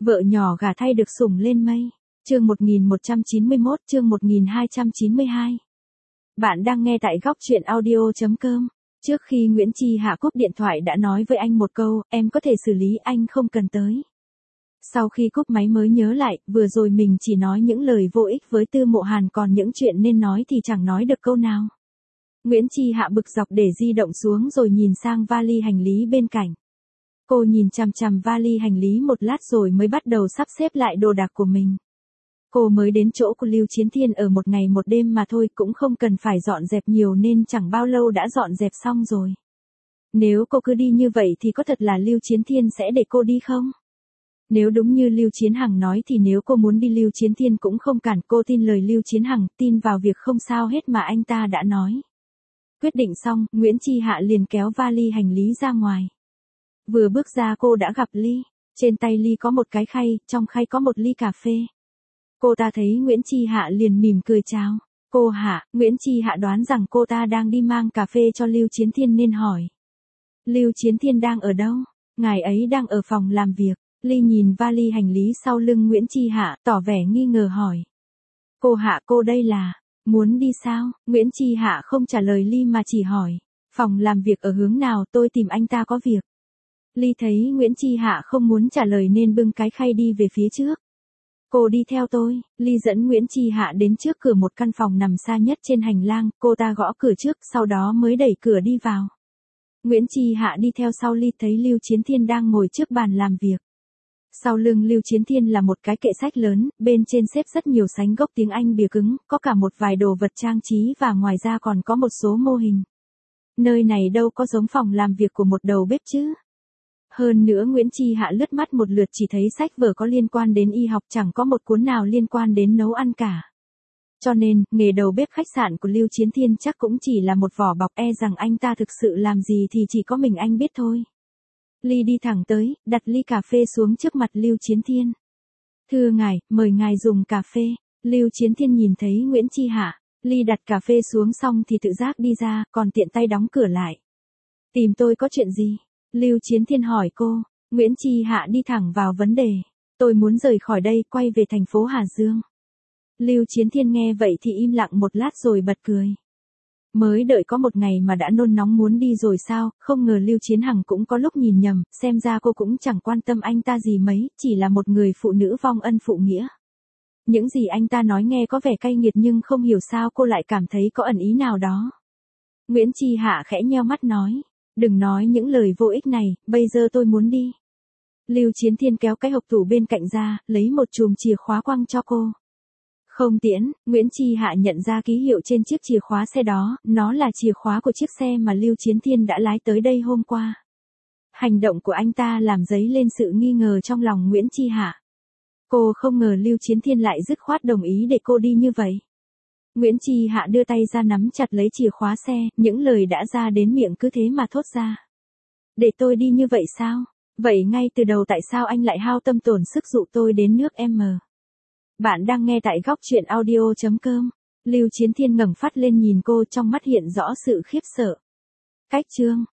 Vợ nhỏ gả thay được sủng lên mây. Chương 1191, chương 1292. Bạn đang nghe tại góc truyện audio.com. Trước khi Nguyễn Chi Hạ cúp điện thoại đã nói với anh một câu, em có thể xử lý, anh không cần tới. Sau khi cúp máy mới nhớ lại, vừa rồi mình chỉ nói những lời vô ích với Tư Mộ Hàn, còn những chuyện nên nói thì chẳng nói được câu nào. Nguyễn Chi Hạ bực dọc để di động xuống rồi nhìn sang vali hành lý bên cạnh. Cô nhìn chằm chằm vali hành lý một lát rồi mới bắt đầu sắp xếp lại đồ đạc của mình. Cô mới đến chỗ của Lưu Chiến Thiên ở một ngày một đêm mà thôi, cũng không cần phải dọn dẹp nhiều nên chẳng bao lâu đã dọn dẹp xong rồi. Nếu cô cứ đi như vậy thì có thật là Lưu Chiến Thiên sẽ để cô đi không? Nếu đúng như Lưu Chiến Hằng nói thì nếu cô muốn đi Lưu Chiến Thiên cũng không cản, cô tin lời Lưu Chiến Hằng, tin vào việc không sao hết mà anh ta đã nói. Quyết định xong, Nguyễn Chi Hạ liền kéo vali hành lý ra ngoài. Vừa bước ra cô đã gặp Ly. Trên tay Ly có một cái khay, trong khay có một ly cà phê. Cô ta thấy Nguyễn Chi Hạ liền mỉm cười chào. Cô Hạ, Nguyễn Chi Hạ đoán rằng cô ta đang đi mang cà phê cho Lưu Chiến Thiên nên hỏi. Lưu Chiến Thiên đang ở đâu? Ngài ấy đang ở phòng làm việc. Ly nhìn vali hành lý sau lưng Nguyễn Chi Hạ, tỏ vẻ nghi ngờ hỏi. Cô Hạ, cô đây là, muốn đi sao? Nguyễn Chi Hạ không trả lời Ly mà chỉ hỏi. Phòng làm việc ở hướng nào, tôi tìm anh ta có việc. Ly thấy Nguyễn Chi Hạ không muốn trả lời nên bưng cái khay đi về phía trước. Cô đi theo tôi. Ly dẫn Nguyễn Chi Hạ đến trước cửa một căn phòng nằm xa nhất trên hành lang, cô ta gõ cửa trước, sau đó mới đẩy cửa đi vào. Nguyễn Chi Hạ đi theo sau Ly thấy Lưu Chiến Thiên đang ngồi trước bàn làm việc. Sau lưng Lưu Chiến Thiên là một cái kệ sách lớn, bên trên xếp rất nhiều sánh gốc tiếng Anh bìa cứng, có cả một vài đồ vật trang trí và ngoài ra còn có một số mô hình. Nơi này đâu có giống phòng làm việc của một đầu bếp chứ. Hơn nữa Nguyễn Chi Hạ lướt mắt một lượt chỉ thấy sách vở có liên quan đến y học, chẳng có một cuốn nào liên quan đến nấu ăn cả. Cho nên, nghề đầu bếp khách sạn của Lưu Chiến Thiên chắc cũng chỉ là một vỏ bọc, e rằng anh ta thực sự làm gì thì chỉ có mình anh biết thôi. Ly đi thẳng tới, đặt ly cà phê xuống trước mặt Lưu Chiến Thiên. Thưa ngài, mời ngài dùng cà phê. Lưu Chiến Thiên nhìn thấy Nguyễn Chi Hạ. Ly đặt cà phê xuống xong thì tự giác đi ra, còn tiện tay đóng cửa lại. Tìm tôi có chuyện gì? Lưu Chiến Thiên hỏi cô. Nguyễn Chi Hạ đi thẳng vào vấn đề. Tôi muốn rời khỏi đây, quay về thành phố Hà Dương. Lưu Chiến Thiên nghe vậy thì im lặng một lát rồi bật cười. Mới đợi có một ngày mà đã nôn nóng muốn đi rồi sao? Không ngờ Lưu Chiến Hằng cũng có lúc nhìn nhầm, xem ra cô cũng chẳng quan tâm anh ta gì mấy, chỉ là một người phụ nữ vong ân phụ nghĩa. Những gì anh ta nói nghe có vẻ cay nghiệt nhưng không hiểu sao cô lại cảm thấy có ẩn ý nào đó. Nguyễn Chi Hạ khẽ nheo mắt nói. Đừng nói những lời vô ích này, bây giờ tôi muốn đi. Lưu Chiến Thiên kéo cái hộp tủ bên cạnh ra, lấy một chùm chìa khóa quăng cho cô. Không tiễn, Nguyễn Chi Hạ nhận ra ký hiệu trên chiếc chìa khóa xe đó, nó là chìa khóa của chiếc xe mà Lưu Chiến Thiên đã lái tới đây hôm qua. Hành động của anh ta làm dấy lên sự nghi ngờ trong lòng Nguyễn Chi Hạ. Cô không ngờ Lưu Chiến Thiên lại dứt khoát đồng ý để cô đi như vậy. Nguyễn Chi Hạ đưa tay ra nắm chặt lấy chìa khóa xe, những lời đã ra đến miệng cứ thế mà thốt ra. Để tôi đi như vậy sao? Vậy ngay từ đầu tại sao anh lại hao tâm tổn sức dụ tôi đến nước M? Bạn đang nghe tại góc truyện audio.com. Lưu Chiến Thiên ngẩng phát lên nhìn cô, trong mắt hiện rõ sự khiếp sợ. Cách chương